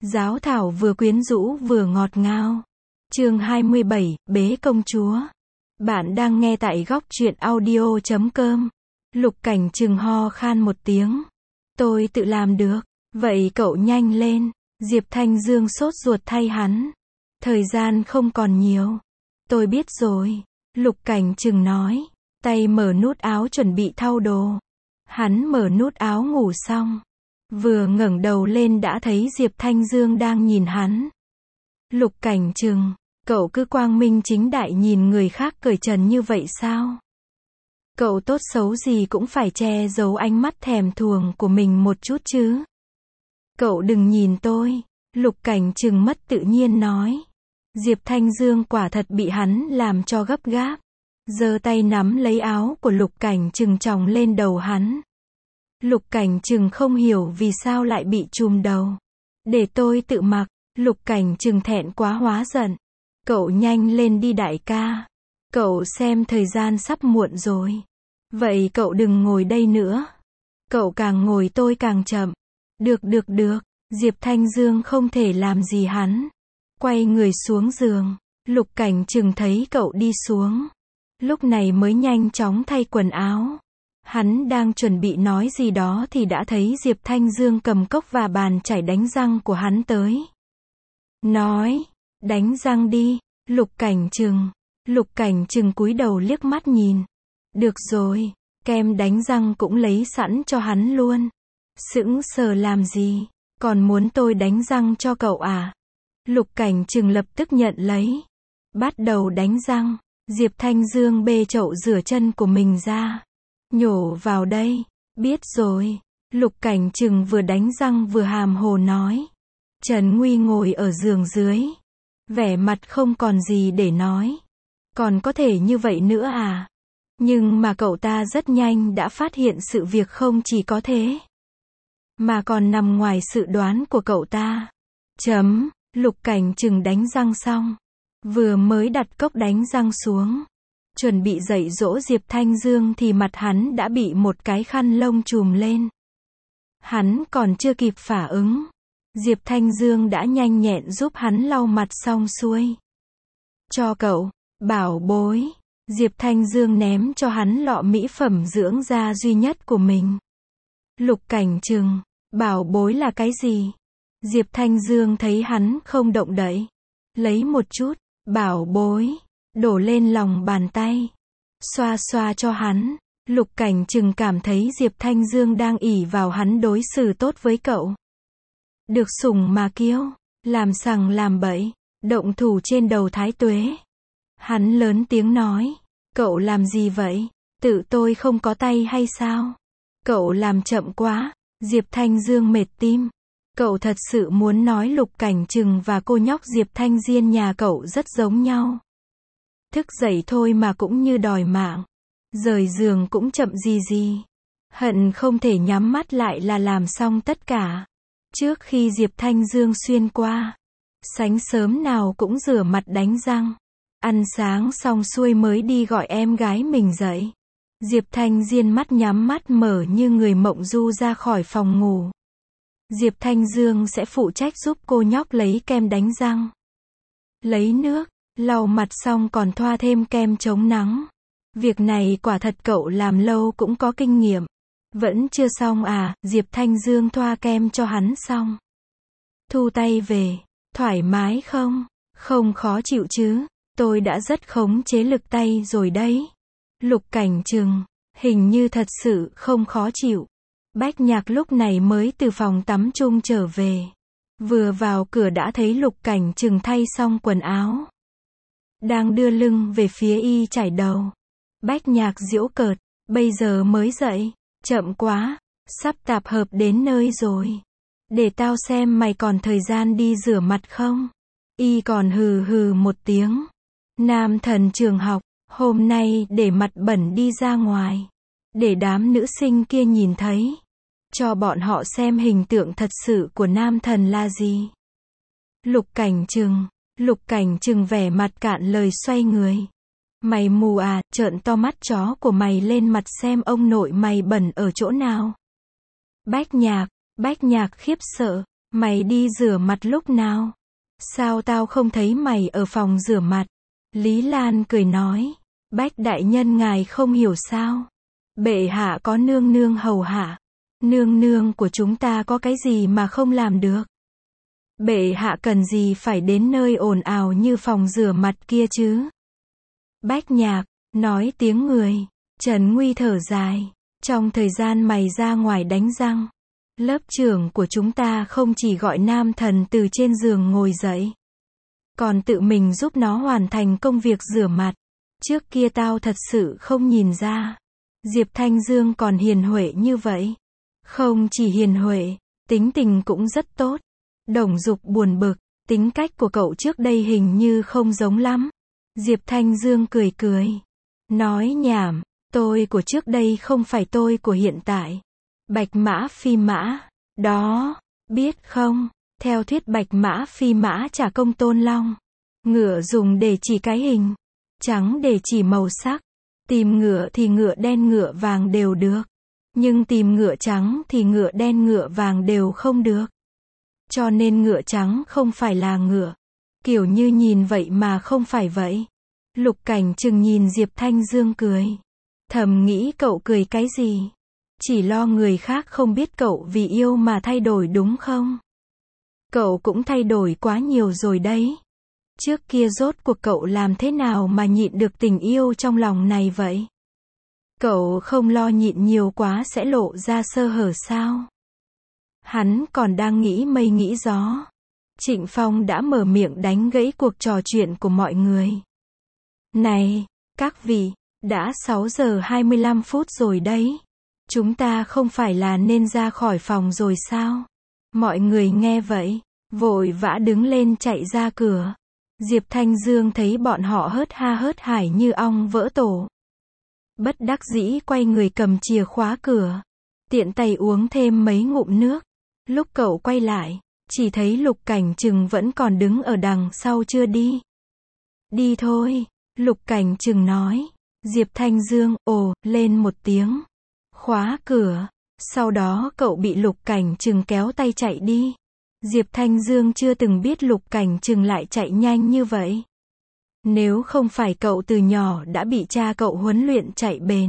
Giáo thảo vừa quyến rũ vừa ngọt ngào. Chương 27, Bế công chúa. Bạn đang nghe tại góc truyện audio.com. Lục Cảnh Trừng ho khan một tiếng. Tôi tự làm được. Vậy cậu nhanh lên. Diệp Thanh Dương sốt ruột thay hắn. Thời gian không còn nhiều. Tôi biết rồi. Lục Cảnh Trừng nói. Tay mở nút áo chuẩn bị thao đồ. Hắn mở nút áo ngủ xong. Vừa ngẩng đầu lên đã thấy Diệp Thanh Dương đang nhìn hắn. Lục Cảnh Trừng, cậu cứ quang minh chính đại nhìn người khác cởi trần như vậy sao? Cậu tốt xấu gì cũng phải che giấu ánh mắt thèm thuồng của mình một chút chứ. Cậu đừng nhìn tôi, Lục Cảnh Trừng mất tự nhiên nói. Diệp Thanh Dương quả thật bị hắn làm cho gấp gáp. Giơ tay nắm lấy áo của Lục Cảnh Trừng chồng lên đầu hắn. Lục Cảnh Trừng không hiểu vì sao lại bị trùm đầu. Để tôi tự mặc. Lục Cảnh Trừng thẹn quá hóa giận. Cậu nhanh lên đi đại ca. Cậu xem thời gian sắp muộn rồi. Vậy cậu đừng ngồi đây nữa. Cậu càng ngồi tôi càng chậm. Được. Diệp Thanh Dương không thể làm gì hắn. Quay người xuống giường. Lục Cảnh Trừng thấy cậu đi xuống. Lúc này mới nhanh chóng thay quần áo. Hắn đang chuẩn bị nói gì đó thì đã thấy Diệp Thanh Dương cầm cốc và bàn chải đánh răng của hắn tới. Nói, đánh răng đi, Lục Cảnh Trừng. Lục Cảnh Trừng cúi đầu liếc mắt nhìn. Được rồi, kem đánh răng cũng lấy sẵn cho hắn luôn. Sững sờ làm gì, còn muốn tôi đánh răng cho cậu à? Lục Cảnh Trừng lập tức nhận lấy. Bắt đầu đánh răng, Diệp Thanh Dương bê chậu rửa chân của mình ra. Nhổ vào đây, biết rồi. Lục Cảnh Trừng vừa đánh răng vừa hàm hồ nói. Trần Nguy ngồi ở giường dưới. Vẻ mặt không còn gì để nói. Còn có thể như vậy nữa à? Nhưng mà cậu ta rất nhanh đã phát hiện sự việc không chỉ có thế. Mà còn nằm ngoài sự đoán của cậu ta. Lục Cảnh Trừng đánh răng xong. Vừa mới đặt cốc đánh răng xuống. Chuẩn bị dạy dỗ Diệp Thanh Dương thì mặt hắn đã bị một cái khăn lông trùm lên. Hắn còn chưa kịp phản ứng. Diệp Thanh Dương đã nhanh nhẹn giúp hắn lau mặt xong xuôi. Cho cậu, bảo bối. Diệp Thanh Dương ném cho hắn lọ mỹ phẩm dưỡng da duy nhất của mình. Lục Cảnh Trừng, bảo bối là cái gì? Diệp Thanh Dương thấy hắn không động đậy. Lấy một chút, bảo bối. Đổ lên lòng bàn tay. Xoa xoa cho hắn. Lục Cảnh Trừng cảm thấy Diệp Thanh Dương đang ỷ vào hắn đối xử tốt với cậu. Được sủng mà kiêu. Làm sằng làm bậy. Động thủ trên đầu Thái Tuế. Hắn lớn tiếng nói. Cậu làm gì vậy? Tự tôi không có tay hay sao? Cậu làm chậm quá. Diệp Thanh Dương mệt tim. Cậu thật sự muốn nói Lục Cảnh Trừng và cô nhóc Diệp Thanh Diên nhà cậu rất giống nhau. Thức dậy thôi mà cũng như đòi mạng. Rời giường cũng chậm gì. Hận không thể nhắm mắt lại là làm xong tất cả. Trước khi Diệp Thanh Dương xuyên qua. Sáng sớm nào cũng rửa mặt đánh răng. Ăn sáng xong xuôi mới đi gọi em gái mình dậy. Diệp Thanh Diên mắt nhắm mắt mở như người mộng du ra khỏi phòng ngủ. Diệp Thanh Dương sẽ phụ trách giúp cô nhóc lấy kem đánh răng. Lấy nước. Lau mặt xong còn thoa thêm kem chống nắng. Việc này quả thật cậu làm lâu cũng có kinh nghiệm. Vẫn chưa xong à? Diệp Thanh Dương thoa kem cho hắn xong. Thu tay về. Thoải mái không? Không khó chịu chứ? Tôi đã rất khống chế lực tay rồi đấy. Lục Cảnh Trừng, hình như thật sự không khó chịu. Bách Nhạc lúc này mới từ phòng tắm chung trở về. Vừa vào cửa đã thấy Lục Cảnh Trừng thay xong quần áo. Đang đưa lưng về phía y chải đầu. Bách Nhạc giễu cợt. Bây giờ mới dậy. Chậm quá. Sắp tạp hợp đến nơi rồi. Để tao xem mày còn thời gian đi rửa mặt không? Y còn hừ một tiếng. Nam thần trường học. Hôm nay để mặt bẩn đi ra ngoài. Để đám nữ sinh kia nhìn thấy. Cho bọn họ xem hình tượng thật sự của nam thần là gì. Lục Cảnh Trừng vẻ mặt cạn lời xoay người. Mày mù à? Trợn to mắt chó của mày lên mặt xem ông nội mày bẩn ở chỗ nào. Bách Nhạc khiếp sợ. Mày đi rửa mặt lúc nào? Sao tao không thấy mày ở phòng rửa mặt? Lý Lan cười nói. Bách đại nhân ngài không hiểu sao? Bệ hạ có nương nương hầu hạ. Nương nương của chúng ta có cái gì mà không làm được? Bệ hạ cần gì phải đến nơi ồn ào như phòng rửa mặt kia chứ? Bách Nhạc, nói tiếng người. Trần Nguy thở dài. Trong thời gian mày ra ngoài đánh răng, lớp trưởng của chúng ta không chỉ gọi nam thần từ trên giường ngồi dậy, còn tự mình giúp nó hoàn thành công việc rửa mặt. Trước kia tao thật sự không nhìn ra. Diệp Thanh Dương còn hiền huệ như vậy. Không chỉ hiền huệ, tính tình cũng rất tốt. Đồng Dục buồn bực, tính cách của cậu trước đây hình như không giống lắm. Diệp Thanh Dương cười cười. Nói nhảm, tôi của trước đây không phải tôi của hiện tại. Bạch mã phi mã, đó, biết không, theo thuyết bạch mã phi mã trả công tôn long. Ngựa dùng để chỉ cái hình, trắng để chỉ màu sắc. Tìm ngựa thì ngựa đen ngựa vàng đều được. Nhưng tìm ngựa trắng thì ngựa đen ngựa vàng đều không được. Cho nên ngựa trắng không phải là ngựa. Kiểu như nhìn vậy mà không phải vậy. Lục Cảnh Trừng nhìn Diệp Thanh Dương cười. Thầm nghĩ cậu cười cái gì? Chỉ lo người khác không biết cậu vì yêu mà thay đổi đúng không? Cậu cũng thay đổi quá nhiều rồi đấy. Trước kia rốt cuộc cậu làm thế nào mà nhịn được tình yêu trong lòng này vậy? Cậu không lo nhịn nhiều quá sẽ lộ ra sơ hở sao? Hắn còn đang nghĩ mây nghĩ gió. Trịnh Phong đã mở miệng đánh gãy cuộc trò chuyện của mọi người. Này, các vị, đã 6 giờ 25 phút rồi đấy. Chúng ta không phải là nên ra khỏi phòng rồi sao? Mọi người nghe vậy, vội vã đứng lên chạy ra cửa. Diệp Thanh Dương thấy bọn họ hớt ha hớt hải như ong vỡ tổ. Bất đắc dĩ quay người cầm chìa khóa cửa. Tiện tay uống thêm mấy ngụm nước. Lúc cậu quay lại, chỉ thấy Lục Cảnh Trừng vẫn còn đứng ở đằng sau chưa đi. Đi thôi, Lục Cảnh Trừng nói. Diệp Thanh Dương, ồ, lên một tiếng. Khóa cửa. Sau đó cậu bị Lục Cảnh Trừng kéo tay chạy đi. Diệp Thanh Dương chưa từng biết Lục Cảnh Trừng lại chạy nhanh như vậy. Nếu không phải cậu từ nhỏ đã bị cha cậu huấn luyện chạy bền,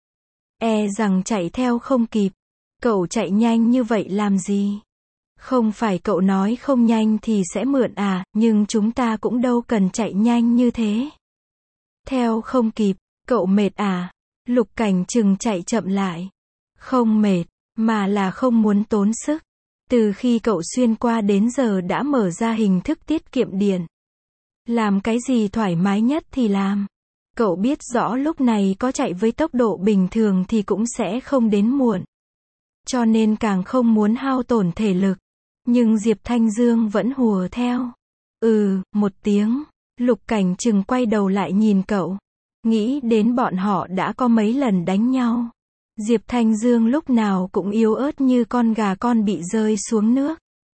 e rằng chạy theo không kịp. Cậu chạy nhanh như vậy làm gì? Không phải cậu nói không nhanh thì sẽ mượn à, nhưng chúng ta cũng đâu cần chạy nhanh như thế. Theo không kịp, cậu mệt à? Lục Cảnh Trừng chạy chậm lại. Không mệt, mà là không muốn tốn sức. Từ khi cậu xuyên qua đến giờ đã mở ra hình thức tiết kiệm điện. Làm cái gì thoải mái nhất thì làm. Cậu biết rõ lúc này có chạy với tốc độ bình thường thì cũng sẽ không đến muộn. Cho nên càng không muốn hao tổn thể lực. Nhưng Diệp Thanh Dương vẫn hùa theo. Một tiếng. Lục Cảnh Trừng quay đầu lại nhìn cậu. Nghĩ đến bọn họ đã có mấy lần đánh nhau. Diệp Thanh Dương lúc nào cũng yếu ớt như con gà con bị rơi xuống nước.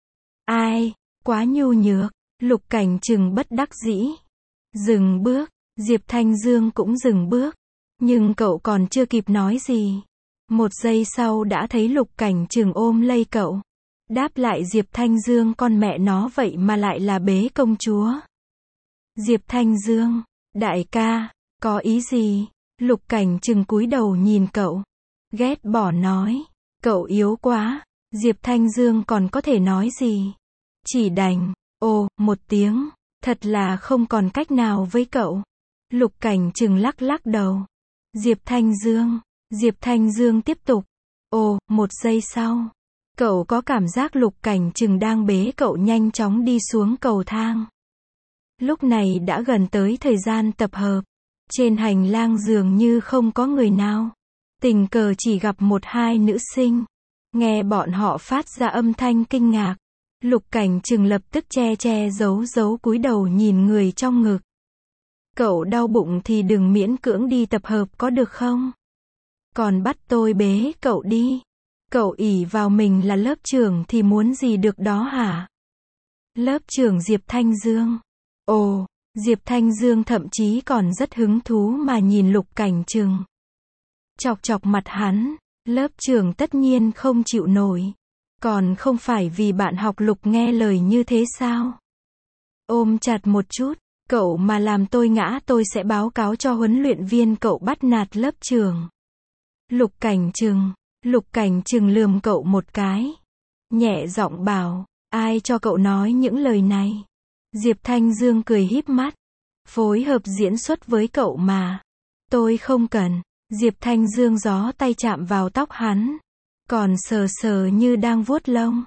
Ai, quá nhu nhược. Lục Cảnh Trừng bất đắc dĩ. Dừng bước. Diệp Thanh Dương cũng dừng bước. Nhưng cậu còn chưa kịp nói gì. Một giây sau đã thấy Lục Cảnh Trừng ôm lấy cậu. Đáp lại Diệp Thanh Dương, con mẹ nó vậy mà lại là Bế công chúa. Diệp Thanh Dương, đại ca, có ý gì? Lục Cảnh Trừng cúi đầu nhìn cậu. Ghét bỏ nói, cậu yếu quá. Diệp Thanh Dương còn có thể nói gì? Chỉ đành, một tiếng, thật là không còn cách nào với cậu. Lục Cảnh Trừng lắc lắc đầu. Diệp Thanh Dương tiếp tục. Một giây sau, cậu có cảm giác Lục Cảnh Trừng đang bế cậu nhanh chóng đi xuống cầu thang. Lúc này đã gần tới thời gian tập hợp. Trên hành lang dường như không có người nào. Tình cờ chỉ gặp một hai nữ sinh. Nghe bọn họ phát ra âm thanh kinh ngạc. Lục Cảnh Trừng lập tức che giấu cúi đầu nhìn người trong ngực. Cậu đau bụng thì đừng miễn cưỡng đi tập hợp có được không? Còn bắt tôi bế cậu đi. Cậu ỷ vào mình là lớp trưởng thì muốn gì được đó hả? Lớp trưởng Diệp Thanh Dương. Diệp Thanh Dương thậm chí còn rất hứng thú mà nhìn Lục Cảnh Trừng. Chọc chọc mặt hắn. Lớp trưởng tất nhiên không chịu nổi. Còn không phải vì bạn học Lục nghe lời như thế sao? Ôm chặt một chút, cậu mà làm tôi ngã tôi sẽ báo cáo cho huấn luyện viên cậu bắt nạt lớp trưởng. Lục Cảnh Trừng lườm cậu một cái. Nhẹ giọng bảo, ai cho cậu nói những lời này? Diệp Thanh Dương cười híp mắt. Phối hợp diễn xuất với cậu mà. Tôi không cần. Diệp Thanh Dương gió tay chạm vào tóc hắn. Còn sờ sờ như đang vuốt lông.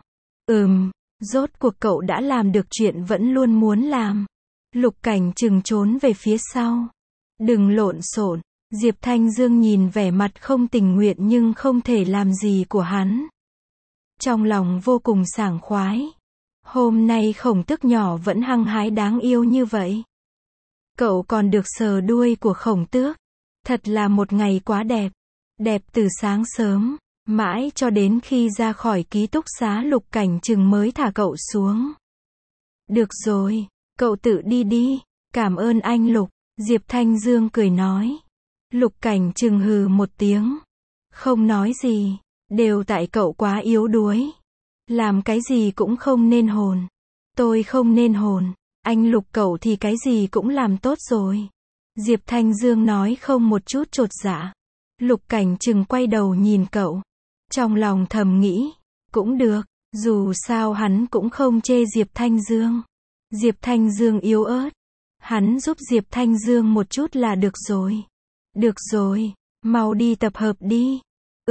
Rốt cuộc cậu đã làm được chuyện vẫn luôn muốn làm. Lục Cảnh Trừng trốn về phía sau. Đừng lộn xộn. Diệp Thanh Dương nhìn vẻ mặt không tình nguyện nhưng không thể làm gì của hắn. Trong lòng vô cùng sảng khoái. Hôm nay Khổng Tước nhỏ vẫn hăng hái đáng yêu như vậy. Cậu còn được sờ đuôi của Khổng Tước. Thật là một ngày quá đẹp. Đẹp từ sáng sớm, mãi cho đến khi ra khỏi ký túc xá Lục Cảnh Trừng mới thả cậu xuống. Được rồi, cậu tự đi đi. Cảm ơn anh Lục. Diệp Thanh Dương cười nói. Lục Cảnh Trừng hừ một tiếng. Không nói gì. Đều tại cậu quá yếu đuối. Làm cái gì cũng không nên hồn. Tôi không nên hồn. Anh Lục cậu thì cái gì cũng làm tốt rồi. Diệp Thanh Dương nói không một chút chột dạ. Lục Cảnh Trừng quay đầu nhìn cậu. Trong lòng thầm nghĩ. Cũng được. Dù sao hắn cũng không chê Diệp Thanh Dương. Diệp Thanh Dương yếu ớt. Hắn giúp Diệp Thanh Dương một chút là được rồi. Được rồi. Mau đi tập hợp đi.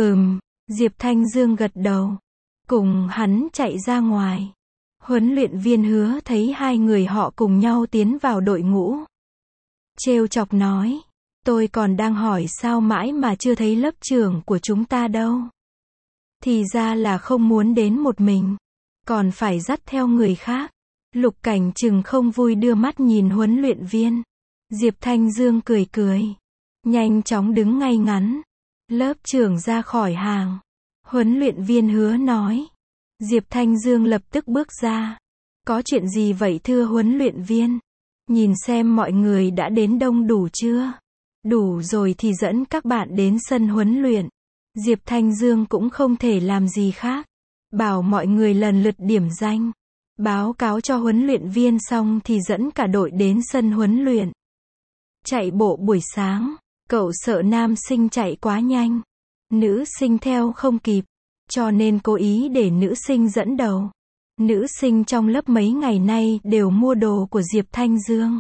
Diệp Thanh Dương gật đầu. Cùng hắn chạy ra ngoài. Huấn luyện viên Hứa thấy hai người họ cùng nhau tiến vào đội ngũ. Trêu chọc nói. Tôi còn đang hỏi sao mãi mà chưa thấy lớp trưởng của chúng ta đâu. Thì ra là không muốn đến một mình. Còn phải dắt theo người khác. Lục Cảnh Trừng không vui đưa mắt nhìn huấn luyện viên. Diệp Thanh Dương cười cười. Nhanh chóng đứng ngay ngắn. Lớp trưởng ra khỏi hàng. Huấn luyện viên Hứa nói. Diệp Thanh Dương lập tức bước ra. Có chuyện gì vậy thưa huấn luyện viên? Nhìn xem mọi người đã đến đông đủ chưa? Đủ rồi thì dẫn các bạn đến sân huấn luyện. Diệp Thanh Dương cũng không thể làm gì khác. Bảo mọi người lần lượt điểm danh. Báo cáo cho huấn luyện viên xong thì dẫn cả đội đến sân huấn luyện. Chạy bộ buổi sáng. Cậu sợ nam sinh chạy quá nhanh. Nữ sinh theo không kịp. Cho nên cố ý để nữ sinh dẫn đầu. Nữ sinh trong lớp mấy ngày nay đều mua đồ của Diệp Thanh Dương.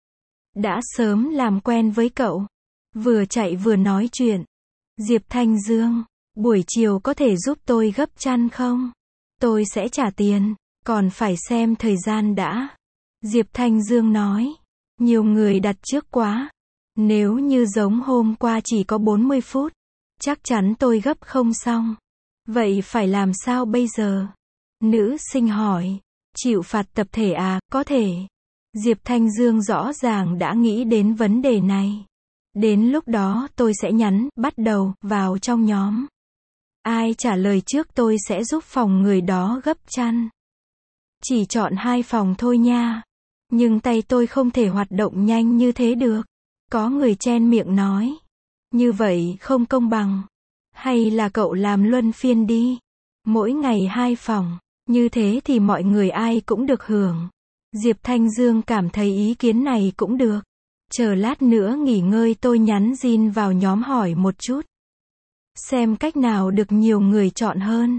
Đã sớm làm quen với cậu. Vừa chạy vừa nói chuyện. Diệp Thanh Dương, buổi chiều có thể giúp tôi gấp chăn không? Tôi sẽ trả tiền, còn phải xem thời gian đã. Diệp Thanh Dương nói. Nhiều người đặt trước quá. Nếu như giống hôm qua chỉ có 40 phút, chắc chắn tôi gấp không xong. Vậy phải làm sao bây giờ? Nữ sinh hỏi. Chịu phạt tập thể à? Có thể. Diệp Thanh Dương rõ ràng đã nghĩ đến vấn đề này. Đến lúc đó tôi sẽ nhắn, bắt đầu, vào trong nhóm. Ai trả lời trước tôi sẽ giúp phòng người đó gấp chăn. Chỉ chọn 2 phòng thôi nha. Nhưng tay tôi không thể hoạt động nhanh như thế được. Có người chen miệng nói. Như vậy không công bằng. Hay là cậu làm luân phiên đi. Mỗi ngày 2 phòng. Như thế thì mọi người ai cũng được hưởng. Diệp Thanh Dương cảm thấy ý kiến này cũng được. Chờ lát nữa nghỉ ngơi tôi nhắn Jin vào nhóm hỏi một chút. Xem cách nào được nhiều người chọn hơn.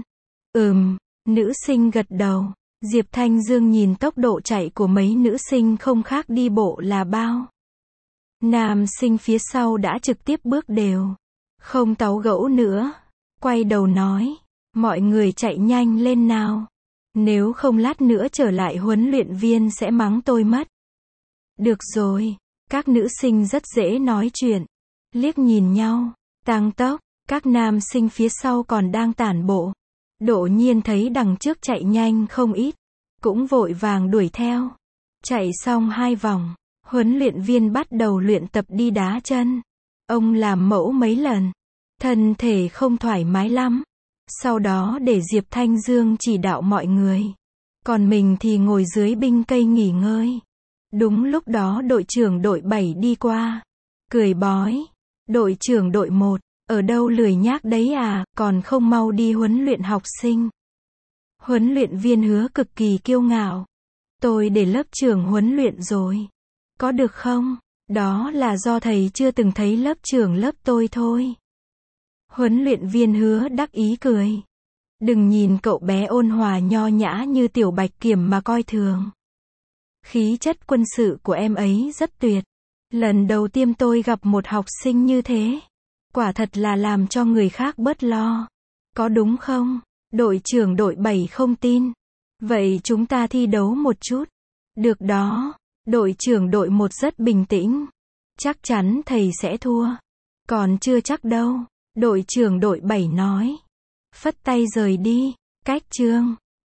Nữ sinh gật đầu. Diệp Thanh Dương nhìn tốc độ chạy của mấy nữ sinh không khác đi bộ là bao. Nam sinh phía sau đã trực tiếp bước đều. Không táu gẫu nữa. Quay đầu nói. Mọi người chạy nhanh lên nào. Nếu không lát nữa trở lại huấn luyện viên sẽ mắng tôi mất. Được rồi. Các nữ sinh rất dễ nói chuyện. Liếc nhìn nhau. Tăng tốc. Các nam sinh phía sau còn đang tản bộ. Đột nhiên thấy đằng trước chạy nhanh không ít. Cũng vội vàng đuổi theo. Chạy xong 2 vòng. Huấn luyện viên bắt đầu luyện tập đi đá chân. Ông làm mẫu mấy lần. Thân thể không thoải mái lắm. Sau đó để Diệp Thanh Dương chỉ đạo mọi người. Còn mình thì ngồi dưới binh cây nghỉ ngơi. Đúng lúc đó đội trưởng đội 7 đi qua. Cười bói. Đội trưởng đội 1, ở đâu lười nhác đấy à, còn không mau đi huấn luyện học sinh. Huấn luyện viên Hứa cực kỳ kiêu ngạo. Tôi để lớp trưởng huấn luyện rồi. Có được không? Đó là do thầy chưa từng thấy lớp trưởng lớp tôi thôi. Huấn luyện viên Hứa đắc ý cười. Đừng nhìn cậu bé ôn hòa nho nhã như tiểu bạch kiểm mà coi thường. Khí chất quân sự của em ấy rất tuyệt. Lần đầu tiên tôi gặp một học sinh như thế. Quả thật là làm cho người khác bớt lo. Có đúng không? Đội trưởng đội 7 không tin. Vậy chúng ta thi đấu một chút. Được đó. Đội trưởng đội 1 rất bình tĩnh. Chắc chắn thầy sẽ thua. Còn chưa chắc đâu. Đội trưởng đội 7 nói. Phất tay rời đi. Cách chương.